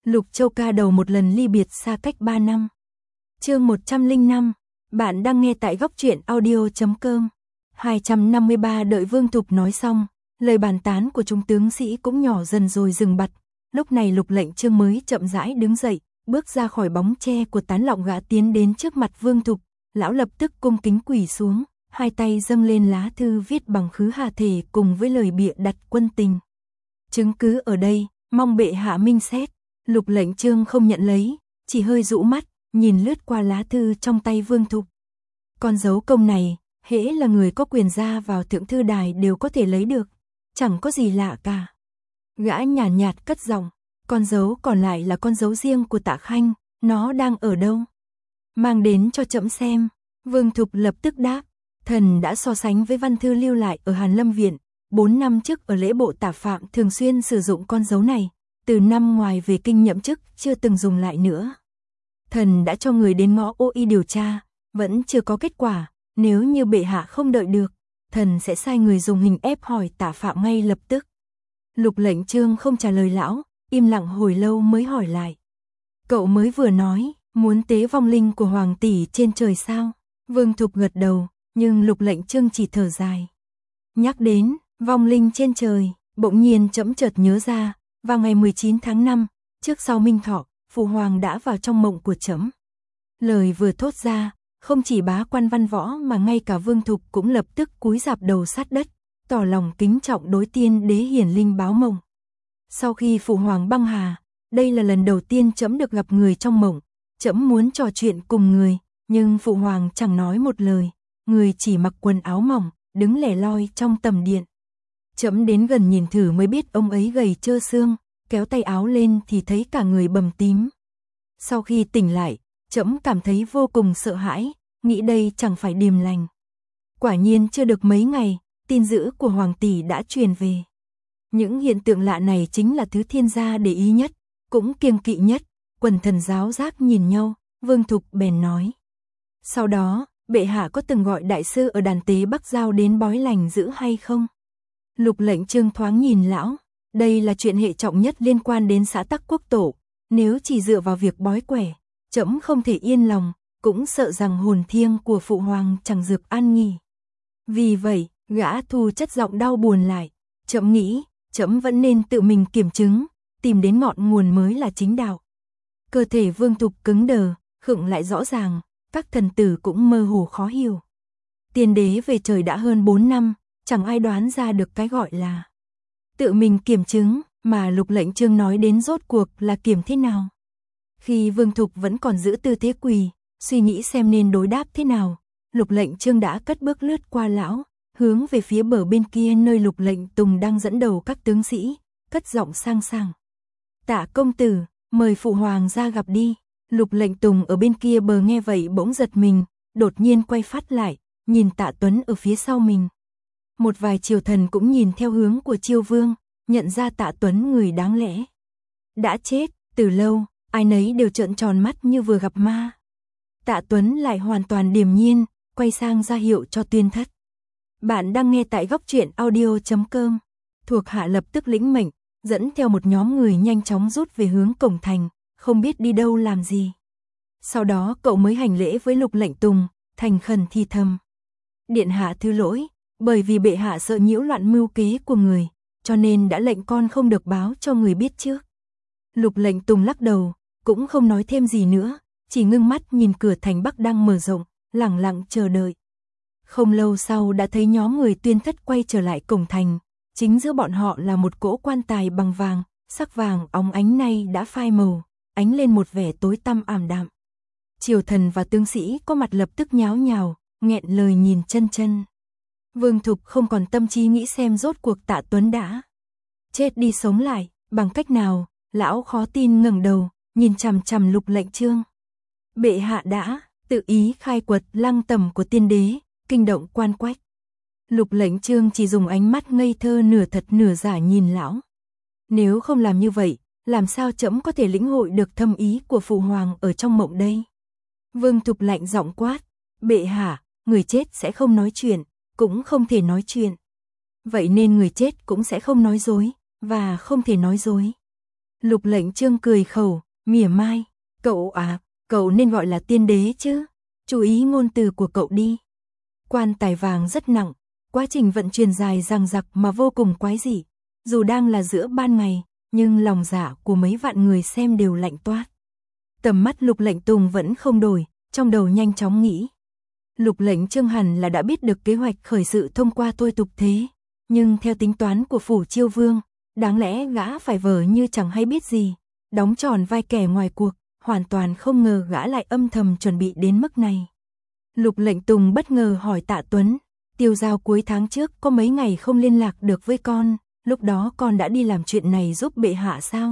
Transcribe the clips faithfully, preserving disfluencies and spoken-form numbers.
Lục Châu ca đầu một lần ly biệt xa cách ba năm. Chương một trăm lẻ năm, bạn đang nghe tại góc truyện audio chấm com. hai trăm năm mươi ba đợi Vương Thục nói xong, lời bàn tán của chúng tướng sĩ cũng nhỏ dần rồi dừng bặt. Lúc này Lục Lệnh Chương mới chậm rãi đứng dậy, bước ra khỏi bóng tre của tán lọng gã tiến đến trước mặt Vương Thục. Lão lập tức cung kính quỳ xuống, hai tay dâng lên lá thư viết bằng khứ hà thể cùng với lời bịa đặt quân tình. Chứng cứ ở đây, mong bệ hạ minh xét. Lục Lệnh Chương không nhận lấy, chỉ hơi rũ mắt, nhìn lướt qua lá thư trong tay Vương Thục. Con dấu công này, hễ là người có quyền ra vào thượng thư đài đều có thể lấy được, chẳng có gì lạ cả. Gã nhàn nhạt, nhạt cất giọng, con dấu còn lại là con dấu riêng của Tạ Khanh, nó đang ở đâu? Mang đến cho trẫm xem. Vương Thục lập tức đáp, thần đã so sánh với văn thư lưu lại ở Hàn Lâm Viện, bốn năm trước ở lễ bộ Tả Phạm thường xuyên sử dụng con dấu này, từ năm ngoài về kinh nhậm chức chưa từng dùng lại nữa. Thần đã cho người đến ngõ Ô Y điều tra, vẫn chưa có kết quả, nếu như bệ hạ không đợi được, thần sẽ sai người dùng hình ép hỏi Tả Phạm ngay lập tức. Lục Lệnh Chương không trả lời lão, im lặng hồi lâu mới hỏi lại. Cậu mới vừa nói, muốn tế vong linh của hoàng tỷ trên trời sao? Vương Thục gật đầu, nhưng Lục Lệnh Chương chỉ thở dài. Nhắc đến vong linh trên trời, bỗng nhiên trẫm chợt nhớ ra, vào ngày mười chín tháng năm, trước sau Minh Thọ, Phụ Hoàng đã vào trong mộng của trẫm. Lời vừa thốt ra, không chỉ bá quan văn võ mà ngay cả Vương Thục cũng lập tức cúi rạp đầu sát đất, tỏ lòng kính trọng đối tiên đế hiển linh báo mộng. Sau khi Phụ Hoàng băng hà, đây là lần đầu tiên trẫm được gặp người trong mộng, trẫm muốn trò chuyện cùng người, nhưng Phụ Hoàng chẳng nói một lời, người chỉ mặc quần áo mỏng, đứng lẻ loi trong tầm điện. Trẫm đến gần nhìn thử mới biết ông ấy gầy trơ xương, kéo tay áo lên thì thấy cả người bầm tím. Sau khi tỉnh lại, trẫm cảm thấy vô cùng sợ hãi, nghĩ đây chẳng phải điềm lành. Quả nhiên chưa được mấy ngày, tin dữ của hoàng tỷ đã truyền về. Những hiện tượng lạ này chính là thứ thiên gia để ý nhất, cũng kiêng kỵ nhất. Quần thần giáo giác nhìn nhau, Vương Thục bèn nói. Sau đó, bệ hạ có từng gọi đại sư ở đàn tế Bắc Giao đến bói lành dữ hay không? Lục Lệnh Chương thoáng nhìn lão, đây là chuyện hệ trọng nhất liên quan đến xã tắc quốc tổ, nếu chỉ dựa vào việc bói quẻ, trẫm không thể yên lòng, cũng sợ rằng hồn thiêng của Phụ Hoàng chẳng dược an nghỉ. Vì vậy, gã thu chất giọng đau buồn lại, trẫm nghĩ, trẫm vẫn nên tự mình kiểm chứng, tìm đến ngọn nguồn mới là chính đạo. Cơ thể Vương Thục cứng đờ, khựng lại rõ ràng, các thần tử cũng mơ hồ khó hiểu. Tiên đế về trời đã hơn bốn năm, chẳng ai đoán ra được cái gọi là tự mình kiểm chứng, mà Lục Lệnh Chương nói đến rốt cuộc là kiểm thế nào. Khi Vương Thục vẫn còn giữ tư thế quỳ, suy nghĩ xem nên đối đáp thế nào, Lục Lệnh Chương đã cất bước lướt qua lão, hướng về phía bờ bên kia nơi Lục Lệnh Tùng đang dẫn đầu các tướng sĩ, cất giọng sang sảng. Tạ công tử, mời Phụ Hoàng ra gặp đi. Lục Lệnh Tùng ở bên kia bờ nghe vậy bỗng giật mình, đột nhiên quay phát lại, nhìn Tạ Tuấn ở phía sau mình. Một vài triều thần cũng nhìn theo hướng của Chiêu Vương, nhận ra Tạ Tuấn người đáng lẽ đã chết từ lâu, ai nấy đều trợn tròn mắt như vừa gặp ma. Tạ Tuấn lại hoàn toàn điềm nhiên, quay sang ra hiệu cho Tuyên Thất. Bạn đang nghe tại góc truyện audio chấm com. Thuộc hạ lập tức lĩnh mệnh, dẫn theo một nhóm người nhanh chóng rút về hướng cổng thành, không biết đi đâu làm gì. Sau đó cậu mới hành lễ với Lục Lệnh Tùng, thành khẩn thi thầm. Điện hạ thứ lỗi, bởi vì bệ hạ sợ nhiễu loạn mưu kế của người, cho nên đã lệnh con không được báo cho người biết trước. Lục Lệnh Tùng lắc đầu, cũng không nói thêm gì nữa, chỉ ngưng mắt nhìn cửa thành Bắc đang mở rộng, lặng lặng chờ đợi. Không lâu sau đã thấy nhóm người Tuyên Thất quay trở lại cổng thành, chính giữa bọn họ là một cỗ quan tài bằng vàng, sắc vàng óng ánh nay đã phai màu, ánh lên một vẻ tối tăm ảm đạm. Triều thần và tướng sĩ có mặt lập tức nháo nhào, nghẹn lời nhìn chân chân. Vương Thục không còn tâm trí nghĩ xem rốt cuộc Tạ Tuấn đã chết đi sống lại, bằng cách nào, lão khó tin ngẩng đầu, nhìn chằm chằm Lục Lệnh Chương. Bệ hạ đã tự ý khai quật lăng tẩm của tiên đế, kinh động quan quách. Lục Lệnh Chương chỉ dùng ánh mắt ngây thơ nửa thật nửa giả nhìn lão. Nếu không làm như vậy, làm sao trẫm có thể lĩnh hội được thâm ý của Phụ Hoàng ở trong mộng đây? Vương Thục lạnh giọng quát, bệ hạ, người chết sẽ không nói chuyện, cũng không thể nói chuyện. Vậy nên người chết cũng sẽ không nói dối, và không thể nói dối. Lục Lệnh Chương cười khẩu, mỉa mai, cậu à, cậu nên gọi là tiên đế chứ, chú ý ngôn từ của cậu đi. Quan tài vàng rất nặng, quá trình vận chuyển dài dằng dặc mà vô cùng quái dị, dù đang là giữa ban ngày, nhưng lòng dạ của mấy vạn người xem đều lạnh toát. Tầm mắt Lục Lệnh Tùng vẫn không đổi, trong đầu nhanh chóng nghĩ. Lục Lệnh Chương hẳn là đã biết được kế hoạch khởi sự thông qua tôi tục thế, nhưng theo tính toán của Phủ Chiêu Vương, đáng lẽ gã phải vờ như chẳng hay biết gì, đóng tròn vai kẻ ngoài cuộc, hoàn toàn không ngờ gã lại âm thầm chuẩn bị đến mức này. Lục Lệnh Tùng bất ngờ hỏi Tạ Tuấn, Tiêu Giao cuối tháng trước có mấy ngày không liên lạc được với con, lúc đó con đã đi làm chuyện này giúp bệ hạ sao?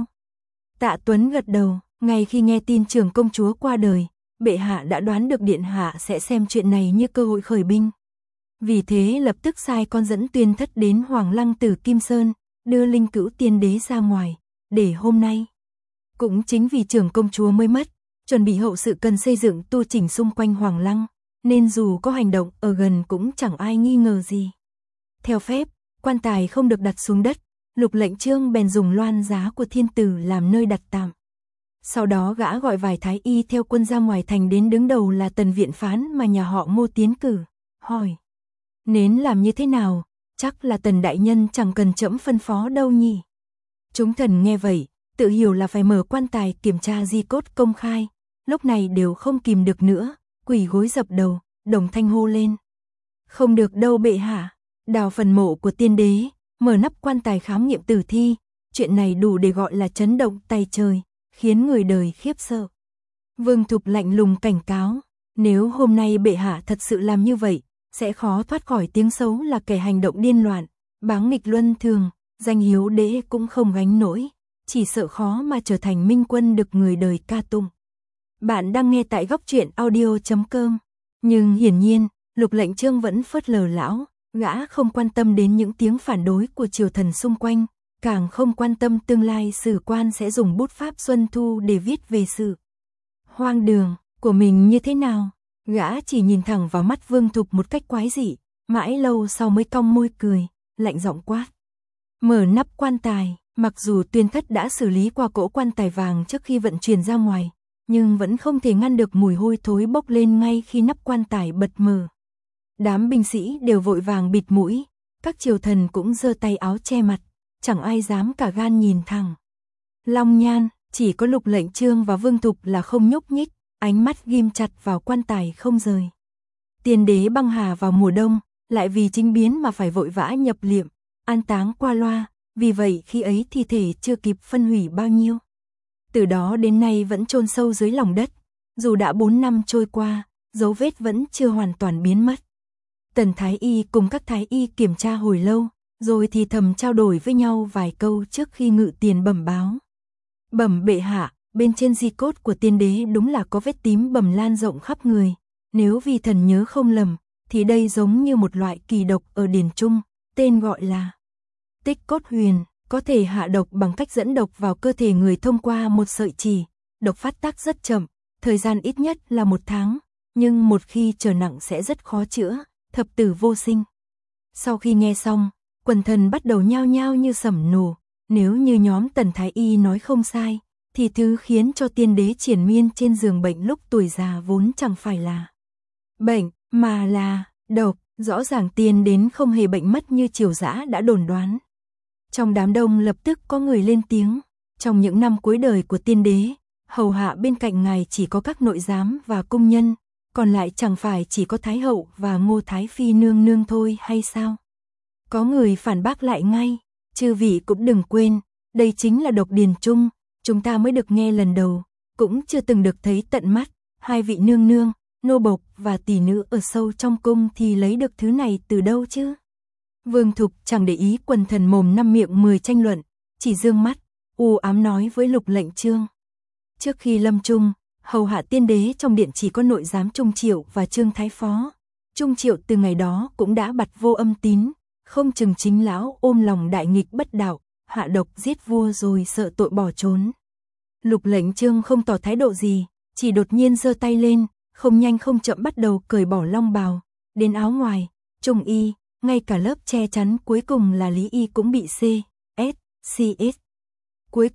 Tạ Tuấn gật đầu, ngay khi nghe tin trưởng công chúa qua đời, bệ hạ đã đoán được điện hạ sẽ xem chuyện này như cơ hội khởi binh. Vì thế lập tức sai con dẫn Tuyên Thất đến Hoàng Lăng Tử Kim Sơn, đưa Linh Cữu Tiên Đế ra ngoài, để hôm nay. Cũng chính vì trưởng công chúa mới mất, chuẩn bị hậu sự cần xây dựng tu chỉnh xung quanh Hoàng Lăng, nên dù có hành động ở gần cũng chẳng ai nghi ngờ gì. Theo phép, quan tài không được đặt xuống đất, Lục Lệnh Chương bèn dùng loan giá của thiên tử làm nơi đặt tạm. Sau đó gã gọi vài thái y theo quân ra ngoài thành đến đứng đầu là Tần Viện Phán mà nhà họ Ngô tiến cử, hỏi. Nên làm như thế nào, chắc là Tần đại nhân chẳng cần trẫm phân phó đâu nhỉ. Chúng thần nghe vậy, tự hiểu là phải mở quan tài kiểm tra di cốt công khai, lúc này đều không kìm được nữa, quỳ gối dập đầu, đồng thanh hô lên. Không được đâu bệ hạ, đào phần mộ của tiên đế, mở nắp quan tài khám nghiệm tử thi, chuyện này đủ để gọi là chấn động tay trời, khiến người đời khiếp sợ. Vương Thục lạnh lùng cảnh cáo, nếu hôm nay bệ hạ thật sự làm như vậy, sẽ khó thoát khỏi tiếng xấu là kẻ hành động điên loạn, báng nghịch luân thường, danh hiếu đế cũng không gánh nổi, chỉ sợ khó mà trở thành minh quân được người đời ca tụng. Bạn đang nghe tại góc truyện audio chấm com, nhưng hiển nhiên, Lục Lệnh Chương vẫn phớt lờ lão, gã không quan tâm đến những tiếng phản đối của triều thần xung quanh, càng không quan tâm tương lai sử quan sẽ dùng bút pháp Xuân Thu để viết về sự hoang đường của mình như thế nào. Gã chỉ nhìn thẳng vào mắt Vương Thục một cách quái dị, mãi lâu sau mới cong môi cười, lạnh giọng quát. Mở nắp quan tài, mặc dù Tuyên Thất đã xử lý qua cỗ quan tài vàng trước khi vận chuyển ra ngoài, nhưng vẫn không thể ngăn được mùi hôi thối bốc lên ngay khi nắp quan tài bật mở. Đám binh sĩ đều vội vàng bịt mũi, các triều thần cũng giơ tay áo che mặt, chẳng ai dám cả gan nhìn thẳng. Long Nhan, chỉ có Lục Lệnh Chương và Vương Thục là không nhúc nhích, ánh mắt ghim chặt vào quan tài không rời. Tiên đế băng hà vào mùa đông, lại vì chính biến mà phải vội vã nhập liệm, an táng qua loa, vì vậy khi ấy thi thể chưa kịp phân hủy bao nhiêu. Từ đó đến nay vẫn chôn sâu dưới lòng đất, dù đã bốn năm trôi qua, dấu vết vẫn chưa hoàn toàn biến mất. Tần Thái Y cùng các Thái Y kiểm tra hồi lâu, rồi thì thầm trao đổi với nhau vài câu trước khi ngự tiền bẩm báo. Bẩm bệ hạ, bên trên di cốt của tiên đế đúng là có vết tím bầm lan rộng khắp người. Nếu vì thần nhớ không lầm, thì đây giống như một loại kỳ độc ở Điền Trung, tên gọi là tích cốt huyền, có thể hạ độc bằng cách dẫn độc vào cơ thể người thông qua một sợi chỉ. Độc phát tác rất chậm, thời gian ít nhất là một tháng, nhưng một khi trở nặng sẽ rất khó chữa, thập tử vô sinh. Sau khi nghe xong, quần thần bắt đầu nhao nhao như sẩm nổ, nếu như nhóm Tần Thái Y nói không sai, thì thứ khiến cho tiên đế triền miên trên giường bệnh lúc tuổi già vốn chẳng phải là bệnh, mà là độc. Rõ ràng tiên đến không hề bệnh mất như triều dã đã đồn đoán. Trong đám đông lập tức có người lên tiếng, trong những năm cuối đời của tiên đế, hầu hạ bên cạnh ngài chỉ có các nội giám và cung nhân, còn lại chẳng phải chỉ có Thái hậu và Ngô Thái Phi nương nương thôi hay sao? Có người phản bác lại ngay, chư vị cũng đừng quên, đây chính là độc Điền Trung, chúng ta mới được nghe lần đầu, cũng chưa từng được thấy tận mắt, hai vị nương nương, nô bộc và tỷ nữ ở sâu trong cung thì lấy được thứ này từ đâu chứ? Vương Thục chẳng để ý quần thần mồm năm miệng mười tranh luận, chỉ dương mắt, u ám nói với Lục Lệnh Chương. Trước khi lâm chung, hầu hạ tiên đế trong điện chỉ có nội giám Trung Triệu và Trương Thái Phó. Trung Triệu từ ngày đó cũng đã bặt vô âm tín, không chừng chính lão ôm lòng đại nghịch bất đạo, hạ độc giết vua rồi sợ tội bỏ trốn. Lục Lệnh Chương không tỏ thái độ gì, chỉ đột nhiên giơ tay lên, không nhanh không chậm bắt đầu cởi bỏ long bào, đến áo ngoài, trung y, ngay cả lớp che chắn cuối cùng là lý y cũng bị C, S, C S. Cuối cùng,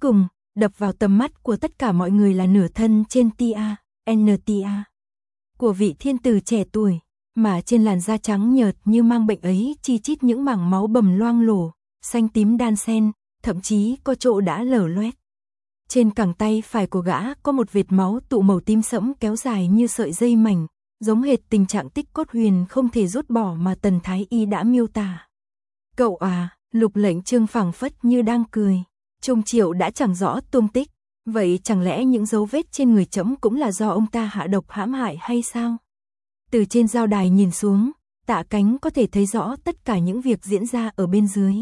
đập vào tầm mắt của tất cả mọi người là nửa thân trên tia, en tê a của vị thiên tử trẻ tuổi, mà trên làn da trắng nhợt như mang bệnh ấy chi chít những mảng máu bầm loang lổ, xanh tím đan xen, thậm chí có chỗ đã lở loét. Trên cẳng tay phải của gã có một vệt máu tụ màu tím sẫm kéo dài như sợi dây mảnh, giống hệt tình trạng tích cốt huyền không thể rút bỏ mà Tần Thái Y đã miêu tả. Cậu à, Lục Lệnh Chương phảng phất như đang cười. Trung Triệu đã chẳng rõ tung tích, vậy chẳng lẽ những dấu vết trên người trẫm cũng là do ông ta hạ độc hãm hại hay sao? Từ trên giao đài nhìn xuống, Tạ Cánh có thể thấy rõ tất cả những việc diễn ra ở bên dưới.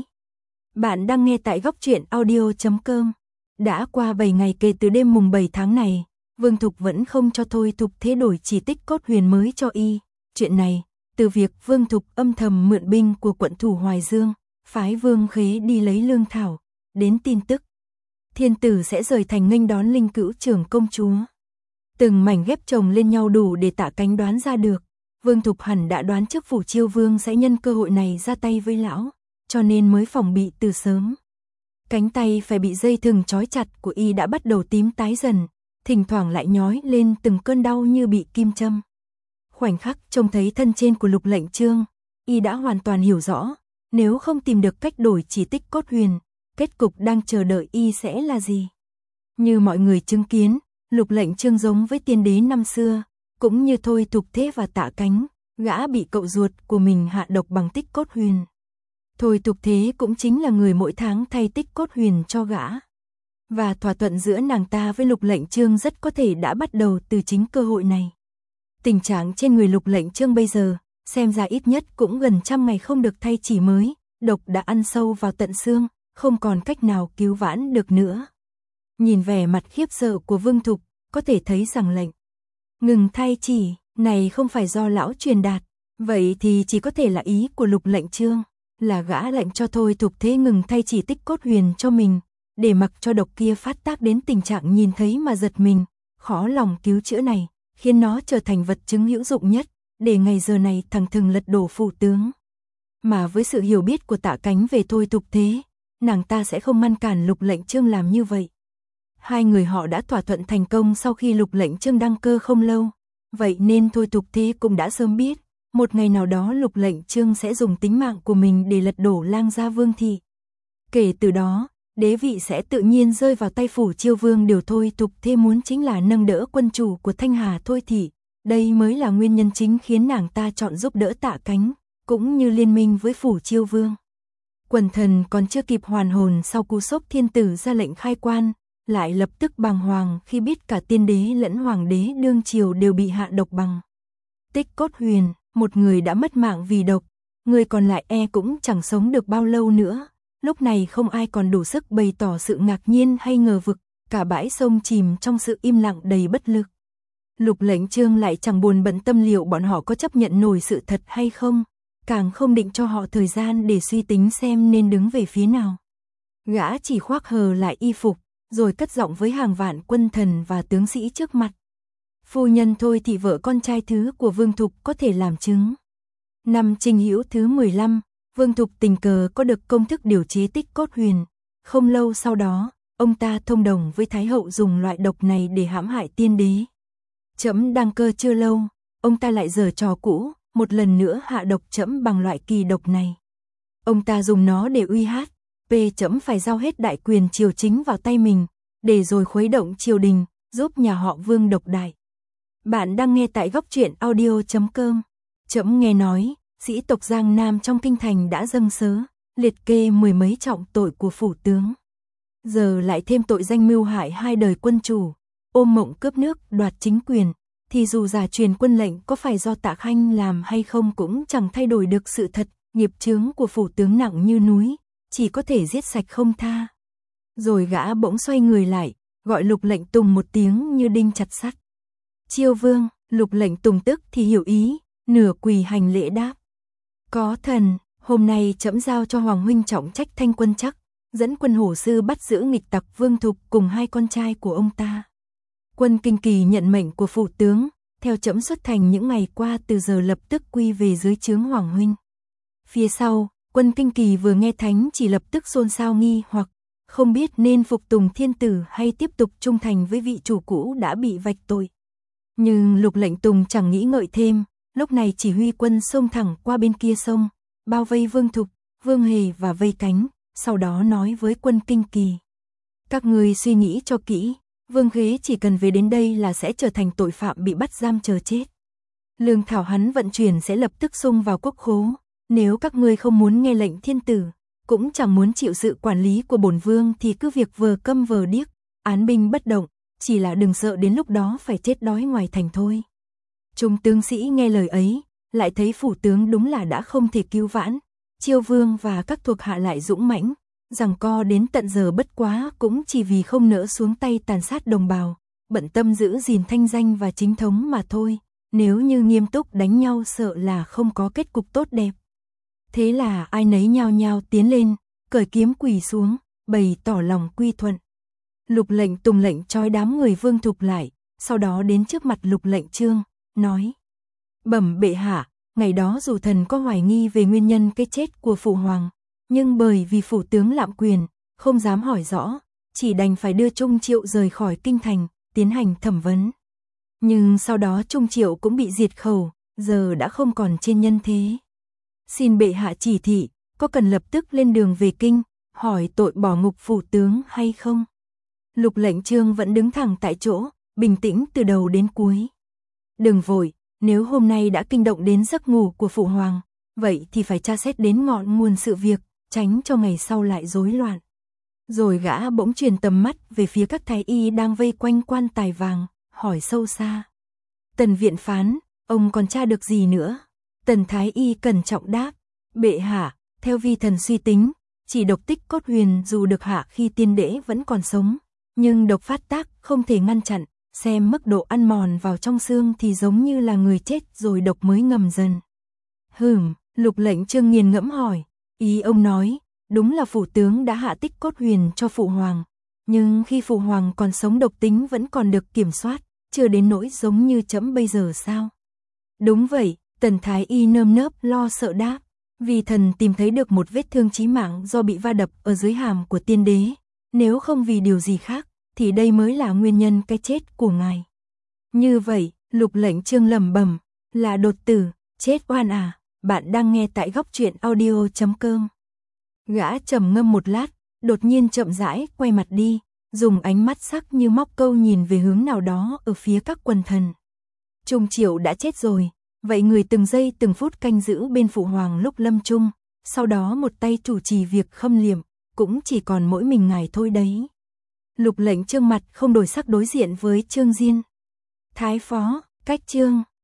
Bạn đang nghe tại góc truyện audio chấm com. Đã qua bảy ngày kể từ đêm mùng bảy tháng này, Vương Thục vẫn không cho Thôi Thục Thế đổi chỉ tích cốt huyền mới cho y. Chuyện này, từ việc Vương Thục âm thầm mượn binh của quận thủ Hoài Dương, phái Vương Khế đi lấy lương thảo, đến tin tức thiên tử sẽ rời thành nghênh đón Linh Cữu trưởng công chúa. Từng mảnh ghép chồng lên nhau đủ để Tạ Cánh đoán ra được, Vương Thục hẳn đã đoán trước Phủ Chiêu Vương sẽ nhân cơ hội này ra tay với lão, cho nên mới phòng bị từ sớm. Cánh tay phải bị dây thừng trói chặt của y đã bắt đầu tím tái dần, thỉnh thoảng lại nhói lên từng cơn đau như bị kim châm. Khoảnh khắc trông thấy thân trên của Lục Lệnh Chương, y đã hoàn toàn hiểu rõ, nếu không tìm được cách đổi chỉ tích cốt huyền, kết cục đang chờ đợi y sẽ là gì. Như mọi người chứng kiến, Lục Lệnh Chương giống với tiên đế năm xưa, cũng như Thôi Thục Thế và Tạ Cánh, gã bị cậu ruột của mình hạ độc bằng tích cốt huyền. Thôi Thục Thế cũng chính là người mỗi tháng thay tích cốt huyền cho gã. Và thỏa thuận giữa nàng ta với Lục Lệnh Chương rất có thể đã bắt đầu từ chính cơ hội này. Tình trạng trên người Lục Lệnh Chương bây giờ, xem ra ít nhất cũng gần trăm ngày không được thay chỉ mới, độc đã ăn sâu vào tận xương, không còn cách nào cứu vãn được nữa. Nhìn vẻ mặt khiếp sợ của Vương Thục, có thể thấy rằng lệnh ngừng thay chỉ này không phải do lão truyền đạt, vậy thì chỉ có thể là ý của Lục Lệnh Chương, là gã lệnh cho Thôi Thục Thế ngừng thay chỉ tích cốt huyền cho mình, để mặc cho độc kia phát tác đến tình trạng nhìn thấy mà giật mình, khó lòng cứu chữa này, khiến nó trở thành vật chứng hữu dụng nhất, để ngày giờ này thằng thừng lật đổ phủ tướng. Mà với sự hiểu biết của Tạ Cánh về Thôi Thục Thế, nàng ta sẽ không ngăn cản Lục Lệnh Chương làm như vậy. Hai người họ đã thỏa thuận thành công sau khi Lục Lệnh Chương đăng cơ không lâu, vậy nên Thôi Thục Thế cũng đã sớm biết, một ngày nào đó Lục Lệnh Chương sẽ dùng tính mạng của mình để lật đổ Lang Gia Vương thị. Kể từ đó, đế vị sẽ tự nhiên rơi vào tay Phủ Chiêu Vương. Điều Thôi Thục Thế muốn chính là nâng đỡ quân chủ của Thanh Hà Thôi thị, đây mới là nguyên nhân chính khiến nàng ta chọn giúp đỡ Tạ Cánh, cũng như liên minh với Phủ Chiêu Vương. Quần thần còn chưa kịp hoàn hồn sau cú sốc thiên tử ra lệnh khai quan, lại lập tức bàng hoàng khi biết cả tiên đế lẫn hoàng đế đương triều đều bị hạ độc bằng tích cốt huyền, một người đã mất mạng vì độc, người còn lại e cũng chẳng sống được bao lâu nữa. Lúc này không ai còn đủ sức bày tỏ sự ngạc nhiên hay ngờ vực, cả bãi sông chìm trong sự im lặng đầy bất lực. Lục Lệnh Chương lại chẳng buồn bận tâm liệu bọn họ có chấp nhận nổi sự thật hay không, càng không định cho họ thời gian để suy tính xem nên đứng về phía nào. Gã chỉ khoác hờ lại y phục, rồi cất giọng với hàng vạn quân thần và tướng sĩ trước mặt. Phu nhân Thôi thị vợ con trai thứ của Vương Thục có thể làm chứng. Năm Trinh Hữu thứ mười lăm, Vương Thục tình cờ có được công thức điều chế tích cốt huyền. Không lâu sau đó, ông ta thông đồng với Thái hậu dùng loại độc này để hãm hại tiên đế. Trẫm đăng cơ chưa lâu, ông ta lại giở trò cũ, một lần nữa hạ độc trẫm bằng loại kỳ độc này. Ông ta dùng nó để uy hát, p trẫm phải giao hết đại quyền triều chính vào tay mình, để rồi khuấy động triều đình, giúp nhà họ Vương độc đại. Bạn đang nghe tại góc truyện audio chấm com. Trẫm nghe nói, sĩ tộc Giang Nam trong kinh thành đã dâng sớ, liệt kê mười mấy trọng tội của phủ tướng. Giờ lại thêm tội danh mưu hại hai đời quân chủ, ôm mộng cướp nước, đoạt chính quyền, thì dù giả truyền quân lệnh có phải do Tạ Khanh làm hay không cũng chẳng thay đổi được sự thật, nghiệp chướng của phủ tướng nặng như núi, chỉ có thể giết sạch không tha. Rồi gã bỗng xoay người lại, gọi Lục Lệnh Tùng một tiếng như đinh chặt sắt. Chiêu Vương. Lục Lệnh Tùng tức thì hiểu ý, nửa quỳ hành lễ đáp. Có thần, hôm nay trẫm giao cho Hoàng huynh trọng trách Thanh Quân Trắc, dẫn quân hổ sư bắt giữ nghịch tặc Vương Thục cùng hai con trai của ông ta. Quân Kinh Kỳ nhận mệnh của phủ tướng, theo trẫm xuất thành những ngày qua từ giờ lập tức quy về dưới trướng Hoàng huynh. Phía sau, quân Kinh Kỳ vừa nghe thánh chỉ lập tức xôn xao nghi hoặc, không biết nên phục tùng thiên tử hay tiếp tục trung thành với vị chủ cũ đã bị vạch tội. Nhưng Lục Lệnh Tùng chẳng nghĩ ngợi thêm, lúc này chỉ huy quân xông thẳng qua bên kia sông, bao vây Vương Thục, Vương Hề và Vây Cánh, sau đó nói với quân Kinh Kỳ. Các ngươi suy nghĩ cho kỹ, Vương Ghế chỉ cần về đến đây là sẽ trở thành tội phạm bị bắt giam chờ chết. Lương thảo hắn vận chuyển sẽ lập tức xung vào quốc khố, nếu các ngươi không muốn nghe lệnh thiên tử, cũng chẳng muốn chịu sự quản lý của bổn vương thì cứ việc vờ câm vờ điếc, án binh bất động, chỉ là đừng sợ đến lúc đó phải chết đói ngoài thành thôi. Trung tướng sĩ nghe lời ấy, lại thấy phủ tướng đúng là đã không thể cứu vãn, Chiêu Vương và các thuộc hạ lại dũng mãnh, giằng co đến tận giờ bất quá cũng chỉ vì không nỡ xuống tay tàn sát đồng bào, bận tâm giữ gìn thanh danh và chính thống mà thôi, nếu như nghiêm túc đánh nhau sợ là không có kết cục tốt đẹp. Thế là ai nấy nhao nhao tiến lên, cởi kiếm quỳ xuống, bày tỏ lòng quy thuận. Lục Lệnh Tùng lệnh trói đám người Vương Thục lại, sau đó đến trước mặt Lục Lệnh Chương, nói: Bẩm bệ hạ, ngày đó dù thần có hoài nghi về nguyên nhân cái chết của phụ hoàng, nhưng bởi vì phủ tướng lạm quyền, không dám hỏi rõ, chỉ đành phải đưa Trung Triệu rời khỏi kinh thành, tiến hành thẩm vấn. Nhưng sau đó Trung Triệu cũng bị diệt khẩu, giờ đã không còn trên nhân thế. Xin bệ hạ chỉ thị, có cần lập tức lên đường về kinh, hỏi tội bỏ ngục phủ tướng hay không? Lục Lệnh Chương vẫn đứng thẳng tại chỗ, bình tĩnh từ đầu đến cuối. Đừng vội, nếu hôm nay đã kinh động đến giấc ngủ của phụ hoàng, vậy thì phải tra xét đến ngọn nguồn sự việc, tránh cho ngày sau lại rối loạn. Rồi gã bỗng truyền tầm mắt về phía các thái y đang vây quanh quan tài vàng, hỏi sâu xa. Tần viện phán, ông còn tra được gì nữa? Tần thái y cẩn trọng đáp, bệ hạ, theo vi thần suy tính, chỉ độc tích cốt huyền dù được hạ khi tiên đế vẫn còn sống, nhưng độc phát tác không thể ngăn chặn, xem mức độ ăn mòn vào trong xương thì giống như là người chết rồi độc mới ngầm dần. Hừm, Lục Lệnh Chương nghiền ngẫm hỏi, ý ông nói, đúng là phủ tướng đã hạ tích cốt huyền cho phụ hoàng, nhưng khi phụ hoàng còn sống độc tính vẫn còn được kiểm soát, chưa đến nỗi giống như trẫm bây giờ sao? Đúng vậy, Tần thái y nơm nớp lo sợ đáp, vì thần tìm thấy được một vết thương chí mạng do bị va đập ở dưới hàm của tiên đế, nếu không vì điều gì khác, thì đây mới là nguyên nhân cái chết của ngài. Như vậy, Lục Lệnh Chương lẩm bẩm, là đột tử, chết oan à? Bạn đang nghe tại góc truyện audio chấm com. Gã trầm ngâm một lát, đột nhiên chậm rãi quay mặt đi, dùng ánh mắt sắc như móc câu nhìn về hướng nào đó ở phía các quần thần. Trung Triệu đã chết rồi, vậy người từng giây từng phút canh giữ bên phụ hoàng lúc lâm chung, sau đó một tay chủ trì việc khâm liệm, cũng chỉ còn mỗi mình ngài thôi đấy. Lục Lệnh Chương mặt không đổi sắc đối diện với Trương Diên. Thái phó, cách Trương,